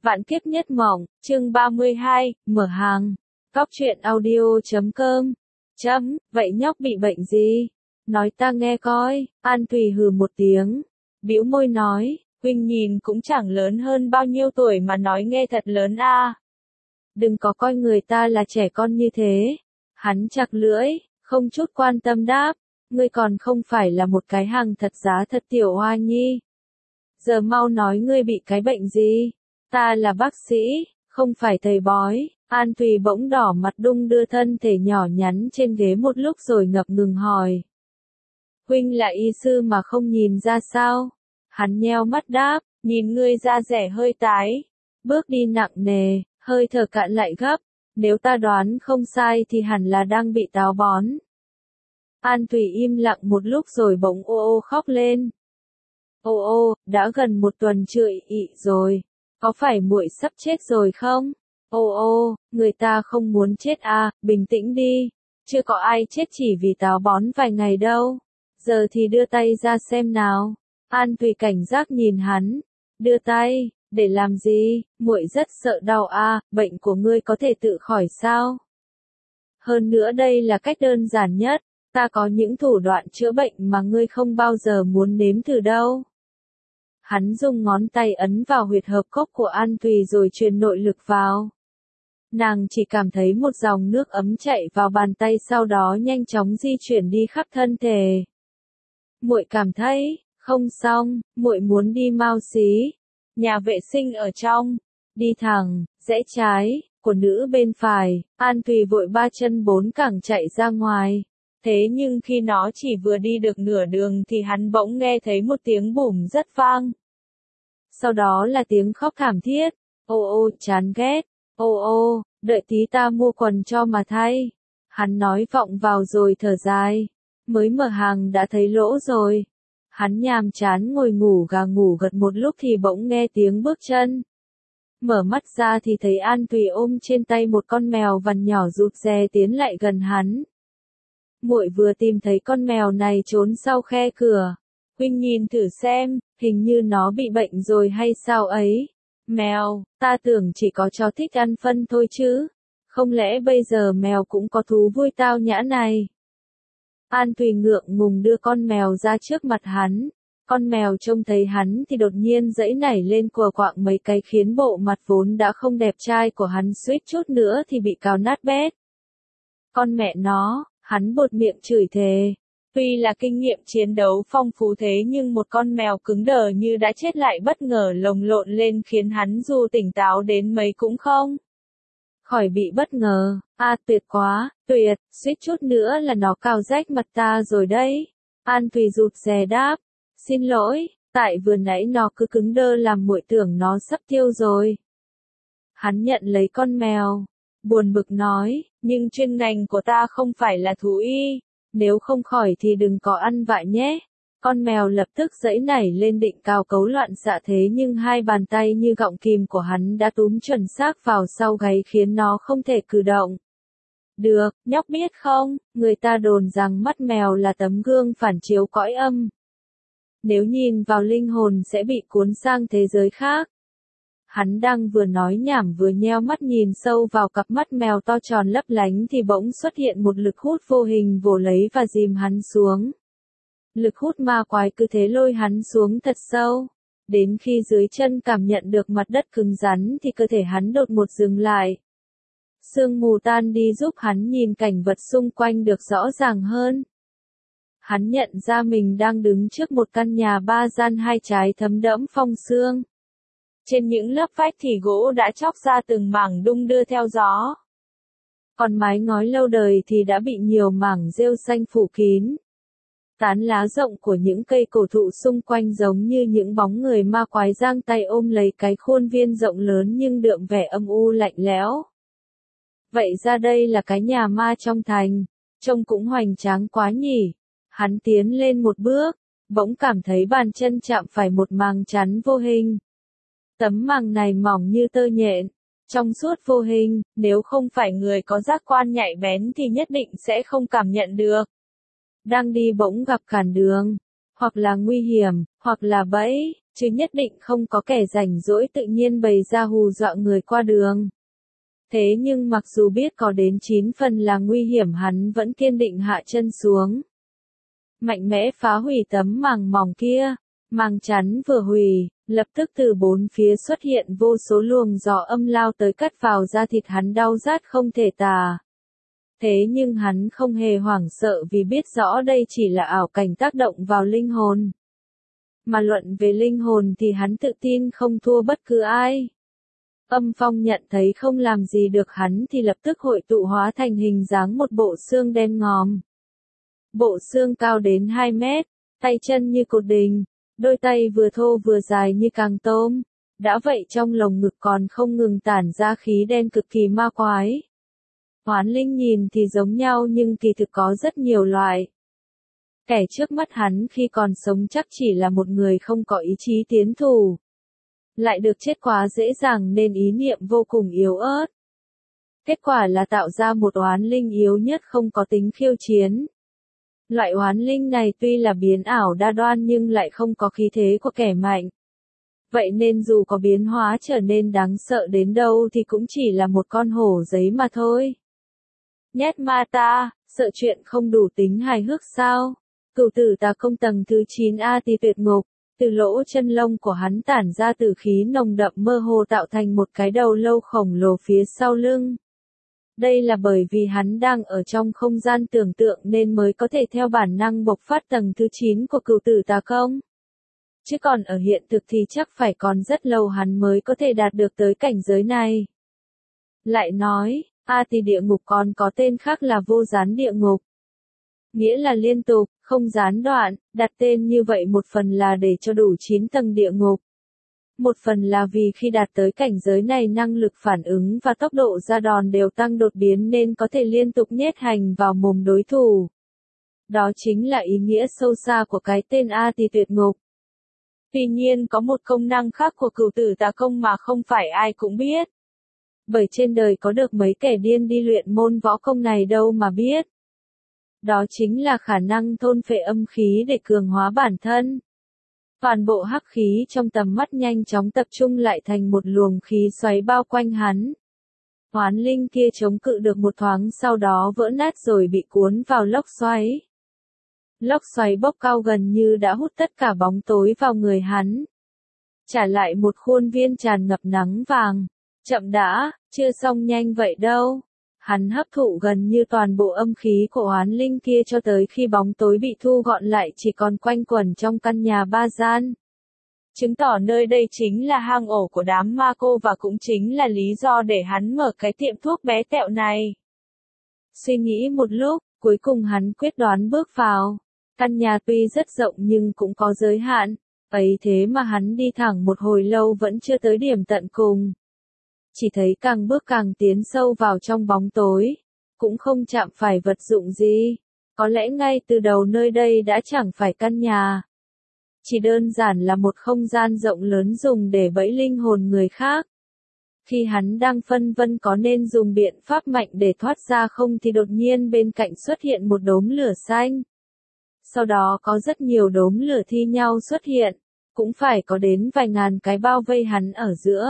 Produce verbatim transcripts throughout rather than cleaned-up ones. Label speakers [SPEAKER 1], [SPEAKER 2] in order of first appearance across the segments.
[SPEAKER 1] Vạn kiếp nhất mộng, chương ba mươi hai, mở hàng. Góc truyện audio chấm com. Chấm, vậy nhóc bị bệnh gì? Nói ta nghe coi. An Thùy hừ một tiếng. Bĩu môi nói, huynh nhìn cũng chẳng lớn hơn bao nhiêu tuổi mà nói nghe thật lớn a. À. Đừng có coi người ta là trẻ con như thế. Hắn chặt lưỡi, không chút quan tâm đáp. Ngươi còn không phải là một cái hàng thật giá thật tiểu hoa nhi. Giờ mau nói ngươi bị cái bệnh gì? Ta là bác sĩ, không phải thầy bói. An Thùy bỗng đỏ mặt đung đưa thân thể nhỏ nhắn trên ghế một lúc rồi ngập ngừng hỏi. Huynh là y sư mà không nhìn ra sao? Hắn nheo mắt đáp, nhìn ngươi da rẻ hơi tái. Bước đi nặng nề, hơi thở cạn lại gấp. Nếu ta đoán không sai thì hẳn là đang bị táo bón. An Thùy im lặng một lúc rồi bỗng ô ô khóc lên. Ô ô, đã gần một tuần chưa ị rồi. Có phải muội sắp chết rồi không? Ô ô, người ta không muốn chết à, bình tĩnh đi. Chưa có ai chết chỉ vì táo bón vài ngày đâu. Giờ thì đưa tay ra xem nào. An Thùy cảnh giác nhìn hắn. Đưa tay, để làm gì? Muội rất sợ đau à, bệnh của ngươi có thể tự khỏi sao? Hơn nữa đây là cách đơn giản nhất. Ta có những thủ đoạn chữa bệnh mà ngươi không bao giờ muốn nếm thử đâu. Hắn dùng ngón tay ấn vào huyệt hợp cốc của An Thùy rồi truyền nội lực vào. Nàng chỉ cảm thấy một dòng nước ấm chạy vào bàn tay sau đó nhanh chóng di chuyển đi khắp thân thể. Muội cảm thấy, không xong, muội muốn đi mau xí. Nhà vệ sinh ở trong, đi thẳng, rẽ trái, của nữ bên phải, An Thùy vội ba chân bốn cẳng chạy ra ngoài. Thế nhưng khi nó chỉ vừa đi được nửa đường thì hắn bỗng nghe thấy một tiếng bùm rất vang. Sau đó là tiếng khóc thảm thiết. Ô ô, chán ghét. Ô ô, đợi tí ta mua quần cho mà thay. Hắn nói vọng vào rồi thở dài. Mới mở hàng đã thấy lỗ rồi. Hắn nhàm chán ngồi ngủ gà ngủ gật một lúc thì bỗng nghe tiếng bước chân. Mở mắt ra thì thấy An Thùy ôm trên tay một con mèo vằn nhỏ rụt rè tiến lại gần hắn. Muội vừa tìm thấy con mèo này trốn sau khe cửa. Huynh nhìn thử xem, hình như nó bị bệnh rồi hay sao ấy. Mèo, ta tưởng chỉ có chó thích ăn phân thôi chứ. Không lẽ bây giờ mèo cũng có thú vui tao nhã này? An Thùy ngượng ngùng đưa con mèo ra trước mặt hắn. Con mèo trông thấy hắn thì đột nhiên giãy nảy lên quờ quạng mấy cái khiến bộ mặt vốn đã không đẹp trai của hắn suýt chút nữa thì bị cào nát bét. Con mẹ nó, hắn buột miệng chửi thề. Tuy là kinh nghiệm chiến đấu phong phú thế nhưng một con mèo cứng đờ như đã chết lại bất ngờ lồng lộn lên khiến hắn dù tỉnh táo đến mấy cũng không khỏi bị bất ngờ. À tuyệt quá, tuyệt, suýt chút nữa là nó cào rách mặt ta rồi đấy. An Thùy rụt rè đáp. Xin lỗi, tại vừa nãy nó cứ cứng đơ làm muội tưởng nó sắp tiêu rồi. Hắn nhận lấy con mèo. Buồn bực nói, nhưng chuyên ngành của ta không phải là thú y. Nếu không khỏi thì đừng có ăn vạ nhé. Con mèo lập tức giãy nảy lên định cào cấu loạn xạ thế nhưng hai bàn tay như gọng kìm của hắn đã túm chuẩn xác vào sau gáy khiến nó không thể cử động. Được, nhóc biết không, người ta đồn rằng mắt mèo là tấm gương phản chiếu cõi âm. Nếu nhìn vào linh hồn sẽ bị cuốn sang thế giới khác. Hắn đang vừa nói nhảm vừa nheo mắt nhìn sâu vào cặp mắt mèo to tròn lấp lánh thì bỗng xuất hiện một lực hút vô hình vồ lấy và dìm hắn xuống. Lực hút ma quái cứ thế lôi hắn xuống thật sâu. Đến khi dưới chân cảm nhận được mặt đất cứng rắn thì cơ thể hắn đột ngột dừng lại. Sương mù tan đi giúp hắn nhìn cảnh vật xung quanh được rõ ràng hơn. Hắn nhận ra mình đang đứng trước một căn nhà ba gian hai trái thấm đẫm phong sương. Trên những lớp vách thì gỗ đã chóc ra từng mảng đung đưa theo gió. Còn mái ngói lâu đời thì đã bị nhiều mảng rêu xanh phủ kín. Tán lá rộng của những cây cổ thụ xung quanh giống như những bóng người ma quái giang tay ôm lấy cái khuôn viên rộng lớn nhưng đượm vẻ âm u lạnh lẽo. Vậy ra đây là cái nhà ma trong thành, trông cũng hoành tráng quá nhỉ. Hắn tiến lên một bước, bỗng cảm thấy bàn chân chạm phải một màng chắn vô hình. Tấm màng này mỏng như tơ nhện, trong suốt vô hình, nếu không phải người có giác quan nhạy bén thì nhất định sẽ không cảm nhận được. Đang đi bỗng gặp cản đường, hoặc là nguy hiểm, hoặc là bẫy, chứ nhất định không có kẻ rảnh rỗi tự nhiên bày ra hù dọa người qua đường. Thế nhưng mặc dù biết có đến chín phần là nguy hiểm hắn vẫn kiên định hạ chân xuống. Mạnh mẽ phá hủy tấm màng mỏng kia, màng chắn vừa hủy, lập tức từ bốn phía xuất hiện vô số luồng gió âm lao tới cắt vào da thịt hắn đau rát không thể tả. Thế nhưng hắn không hề hoảng sợ vì biết rõ đây chỉ là ảo cảnh tác động vào linh hồn. Mà luận về linh hồn thì hắn tự tin không thua bất cứ ai. Âm Phong nhận thấy không làm gì được hắn thì lập tức hội tụ hóa thành hình dáng một bộ xương đen ngòm. Bộ xương cao đến hai mét, tay chân như cột đình, đôi tay vừa thô vừa dài như càng tôm. Đã vậy trong lồng ngực còn không ngừng tản ra khí đen cực kỳ ma quái. Hoán linh nhìn thì giống nhau nhưng kỳ thực có rất nhiều loại. Kẻ trước mắt hắn khi còn sống chắc chỉ là một người không có ý chí tiến thủ. Lại được chết quá dễ dàng nên ý niệm vô cùng yếu ớt. Kết quả là tạo ra một oán linh yếu nhất không có tính khiêu chiến. Loại oán linh này tuy là biến ảo đa đoan nhưng lại không có khí thế của kẻ mạnh. Vậy nên dù có biến hóa trở nên đáng sợ đến đâu thì cũng chỉ là một con hổ giấy mà thôi. Nhét ma ta, sợ chuyện không đủ tính hài hước sao? Cửu tử tà công tầng thứ chín A Tỳ tuyệt ngục, từ lỗ chân lông của hắn tản ra tử khí nồng đậm mơ hồ tạo thành một cái đầu lâu khổng lồ phía sau lưng. Đây là bởi vì hắn đang ở trong không gian tưởng tượng nên mới có thể theo bản năng bộc phát tầng thứ chín của cửu tử tà công. Chứ còn ở hiện thực thì chắc phải còn rất lâu hắn mới có thể đạt được tới cảnh giới này. Lại nói, A Tỳ địa ngục còn có tên khác là vô gián địa ngục. Nghĩa là liên tục, không gián đoạn, đặt tên như vậy một phần là để cho đủ chín tầng địa ngục. Một phần là vì khi đạt tới cảnh giới này năng lực phản ứng và tốc độ ra đòn đều tăng đột biến nên có thể liên tục nhét hành vào mồm đối thủ. Đó chính là ý nghĩa sâu xa của cái tên A Tỳ tuyệt ngục. Tuy nhiên có một công năng khác của cửu tử tà công mà không phải ai cũng biết. Bởi trên đời có được mấy kẻ điên đi luyện môn võ công này đâu mà biết. Đó chính là khả năng thôn phệ âm khí để cường hóa bản thân. Toàn bộ hắc khí trong tầm mắt nhanh chóng tập trung lại thành một luồng khí xoáy bao quanh hắn. Hoán linh kia chống cự được một thoáng sau đó vỡ nát rồi bị cuốn vào lốc xoáy. Lốc xoáy bốc cao gần như đã hút tất cả bóng tối vào người hắn. Trả lại một khuôn viên tràn ngập nắng vàng. Chậm đã, chưa xong nhanh vậy đâu. Hắn hấp thụ gần như toàn bộ âm khí của oán linh kia cho tới khi bóng tối bị thu gọn lại chỉ còn quanh quẩn trong căn nhà ba gian. Chứng tỏ nơi đây chính là hang ổ của đám ma cô và cũng chính là lý do để hắn mở cái tiệm thuốc bé tẹo này. Suy nghĩ một lúc, cuối cùng hắn quyết đoán bước vào. Căn nhà tuy rất rộng nhưng cũng có giới hạn, ấy thế mà hắn đi thẳng một hồi lâu vẫn chưa tới điểm tận cùng. Chỉ thấy càng bước càng tiến sâu vào trong bóng tối, cũng không chạm phải vật dụng gì. Có lẽ ngay từ đầu nơi đây đã chẳng phải căn nhà. Chỉ đơn giản là một không gian rộng lớn dùng để bẫy linh hồn người khác. Khi hắn đang phân vân có nên dùng biện pháp mạnh để thoát ra không thì đột nhiên bên cạnh xuất hiện một đốm lửa xanh. Sau đó có rất nhiều đốm lửa thi nhau xuất hiện, cũng phải có đến vài ngàn cái bao vây hắn ở giữa.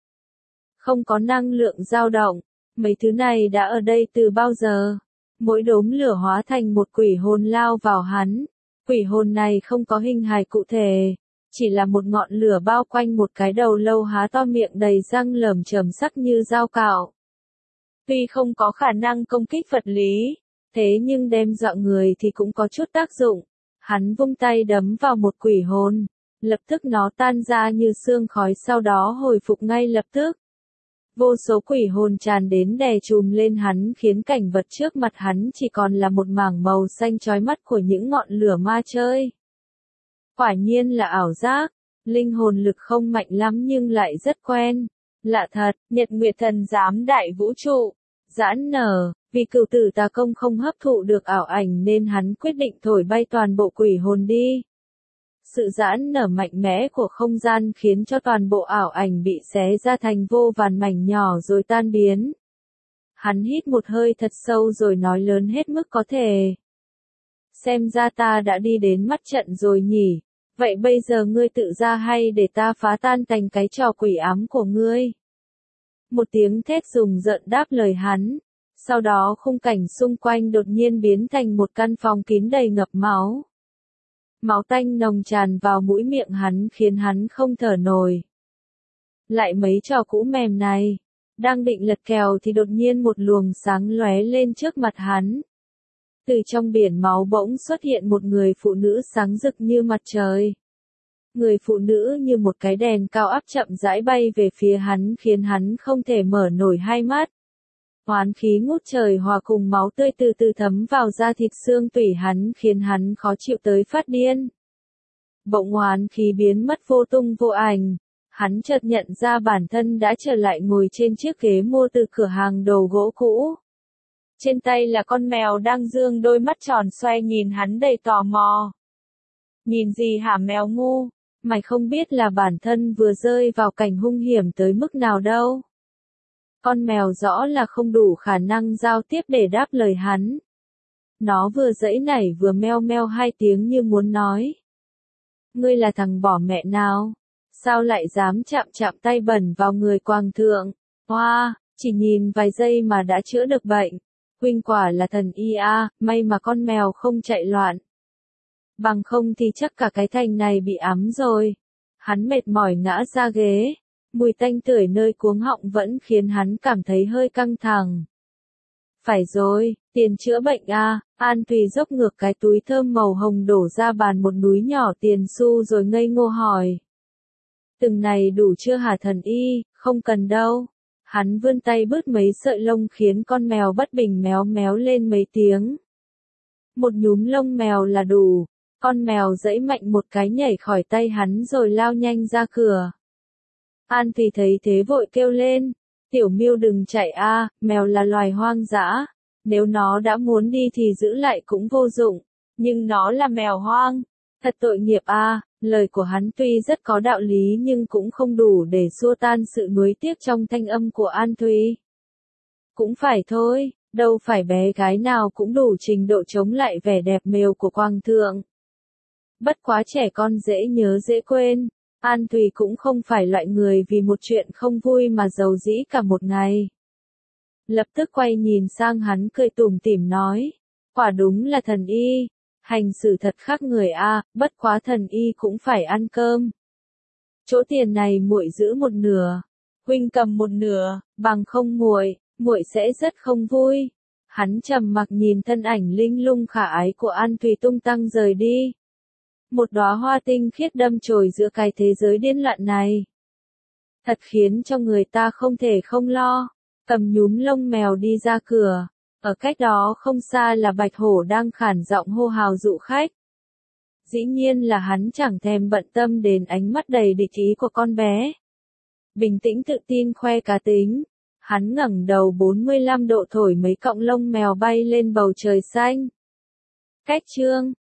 [SPEAKER 1] Không có năng lượng dao động, mấy thứ này đã ở đây từ bao giờ. Mỗi đốm lửa hóa thành một quỷ hồn lao vào hắn. Quỷ hồn này không có hình hài cụ thể, chỉ là một ngọn lửa bao quanh một cái đầu lâu há to miệng đầy răng lởm chởm sắc như dao cạo. Tuy không có khả năng công kích vật lý, thế nhưng đem dọa người thì cũng có chút tác dụng. Hắn vung tay đấm vào một quỷ hồn, lập tức nó tan ra như sương khói sau đó hồi phục ngay lập tức. Vô số quỷ hồn tràn đến đè chùm lên hắn khiến cảnh vật trước mặt hắn chỉ còn là một mảng màu xanh chói mắt của những ngọn lửa ma chơi. Quả nhiên là ảo giác, linh hồn lực không mạnh lắm nhưng lại rất quen. Lạ thật, Nhật Nguyệt Thần giám đại vũ trụ, giãn nở, vì cửu tử tà công không hấp thụ được ảo ảnh nên hắn quyết định thổi bay toàn bộ quỷ hồn đi. Sự giãn nở mạnh mẽ của không gian khiến cho toàn bộ ảo ảnh bị xé ra thành vô vàn mảnh nhỏ rồi tan biến. Hắn hít một hơi thật sâu rồi nói lớn hết mức có thể. Xem ra ta đã đi đến mắt trận rồi nhỉ, Vậy bây giờ ngươi tự ra hay để ta phá tan thành cái trò quỷ ám của ngươi? Một tiếng thét rùng rợn đáp lời hắn. Sau đó khung cảnh xung quanh đột nhiên biến thành một căn phòng kín đầy ngập máu. Máu tanh nồng tràn vào mũi miệng hắn khiến hắn không thở nổi. Lại mấy trò cũ mềm này. Đang định lật kèo thì đột nhiên một luồng sáng lóe lên trước mặt hắn. Từ trong biển máu bỗng xuất hiện một người phụ nữ sáng rực như mặt trời. Người phụ nữ như một cái đèn cao áp chậm rãi bay về phía hắn khiến hắn không thể mở nổi hai mắt. Oán khí ngút trời hòa cùng máu tươi từ từ thấm vào da thịt xương tủy hắn khiến hắn khó chịu tới phát điên. Bỗng oán khí biến mất vô tung vô ảnh. Hắn chợt nhận ra bản thân đã trở lại ngồi trên chiếc ghế mua từ cửa hàng đồ gỗ cũ. Trên tay là con mèo đang dương đôi mắt tròn xoe nhìn hắn đầy tò mò. Nhìn gì hả mèo ngu? Mày không biết là bản thân vừa rơi vào cảnh hung hiểm tới mức nào đâu. Con mèo rõ là không đủ khả năng giao tiếp để đáp lời hắn. Nó vừa giãy nảy vừa meo meo hai tiếng như muốn nói. Ngươi là thằng bỏ mẹ nào? Sao lại dám chạm chạm tay bẩn vào người quàng thượng? Hoa, wow, chỉ nhìn vài giây mà đã chữa được bệnh. Huynh quả là thần y a, may mà con mèo không chạy loạn. Bằng không thì chắc cả cái thành này bị ám rồi. Hắn mệt mỏi ngã ra ghế. Mùi tanh tưởi nơi cuống họng vẫn khiến hắn cảm thấy hơi căng thẳng. Phải rồi, tiền chữa bệnh a. An Thùy dốc ngược cái túi thơm màu hồng đổ ra bàn một núi nhỏ tiền xu rồi ngây ngô hỏi. Từng này đủ chưa hả thần y? Không cần đâu. Hắn vươn tay bứt mấy sợi lông khiến con mèo bất bình méo méo lên mấy tiếng. Một nhúm lông mèo là đủ. Con mèo giãy mạnh một cái nhảy khỏi tay hắn rồi lao nhanh ra cửa. An Thùy thấy thế vội kêu lên. Tiểu Miêu đừng chạy a, mèo là loài hoang dã. Nếu nó đã muốn đi thì giữ lại cũng vô dụng. Nhưng nó là mèo hoang. Thật tội nghiệp a. Lời của hắn tuy rất có đạo lý nhưng cũng không đủ để xua tan sự nuối tiếc trong thanh âm của An Thùy. Cũng phải thôi, đâu phải bé gái nào cũng đủ trình độ chống lại vẻ đẹp mèo của Quang Thượng. Bất quá trẻ con dễ nhớ dễ quên, An Thùy cũng không phải loại người vì một chuyện không vui mà giàu dĩ cả một ngày. Lập tức quay nhìn sang hắn cười tủm tỉm nói, quả đúng là thần y. Hành xử thật khác người a, bất quá thần y cũng phải ăn cơm. Chỗ tiền này muội giữ một nửa, huynh cầm một nửa, bằng không muội, muội sẽ rất không vui. Hắn trầm mặc nhìn thân ảnh linh lung khả ái của An Thùy tung tăng rời đi. Một đóa hoa tinh khiết đâm chồi giữa cái thế giới điên loạn này. Thật khiến cho người ta không thể không lo. Cầm nhúm lông mèo đi ra cửa. Ở cách đó không xa là Bạch Hổ đang khản giọng hô hào dụ khách. Dĩ nhiên là hắn chẳng thèm bận tâm đến ánh mắt đầy địch ý của con bé. Bình tĩnh tự tin khoe cá tính. Hắn ngẩng đầu bốn mươi lăm độ thổi mấy cọng lông mèo bay lên bầu trời xanh. Cách chương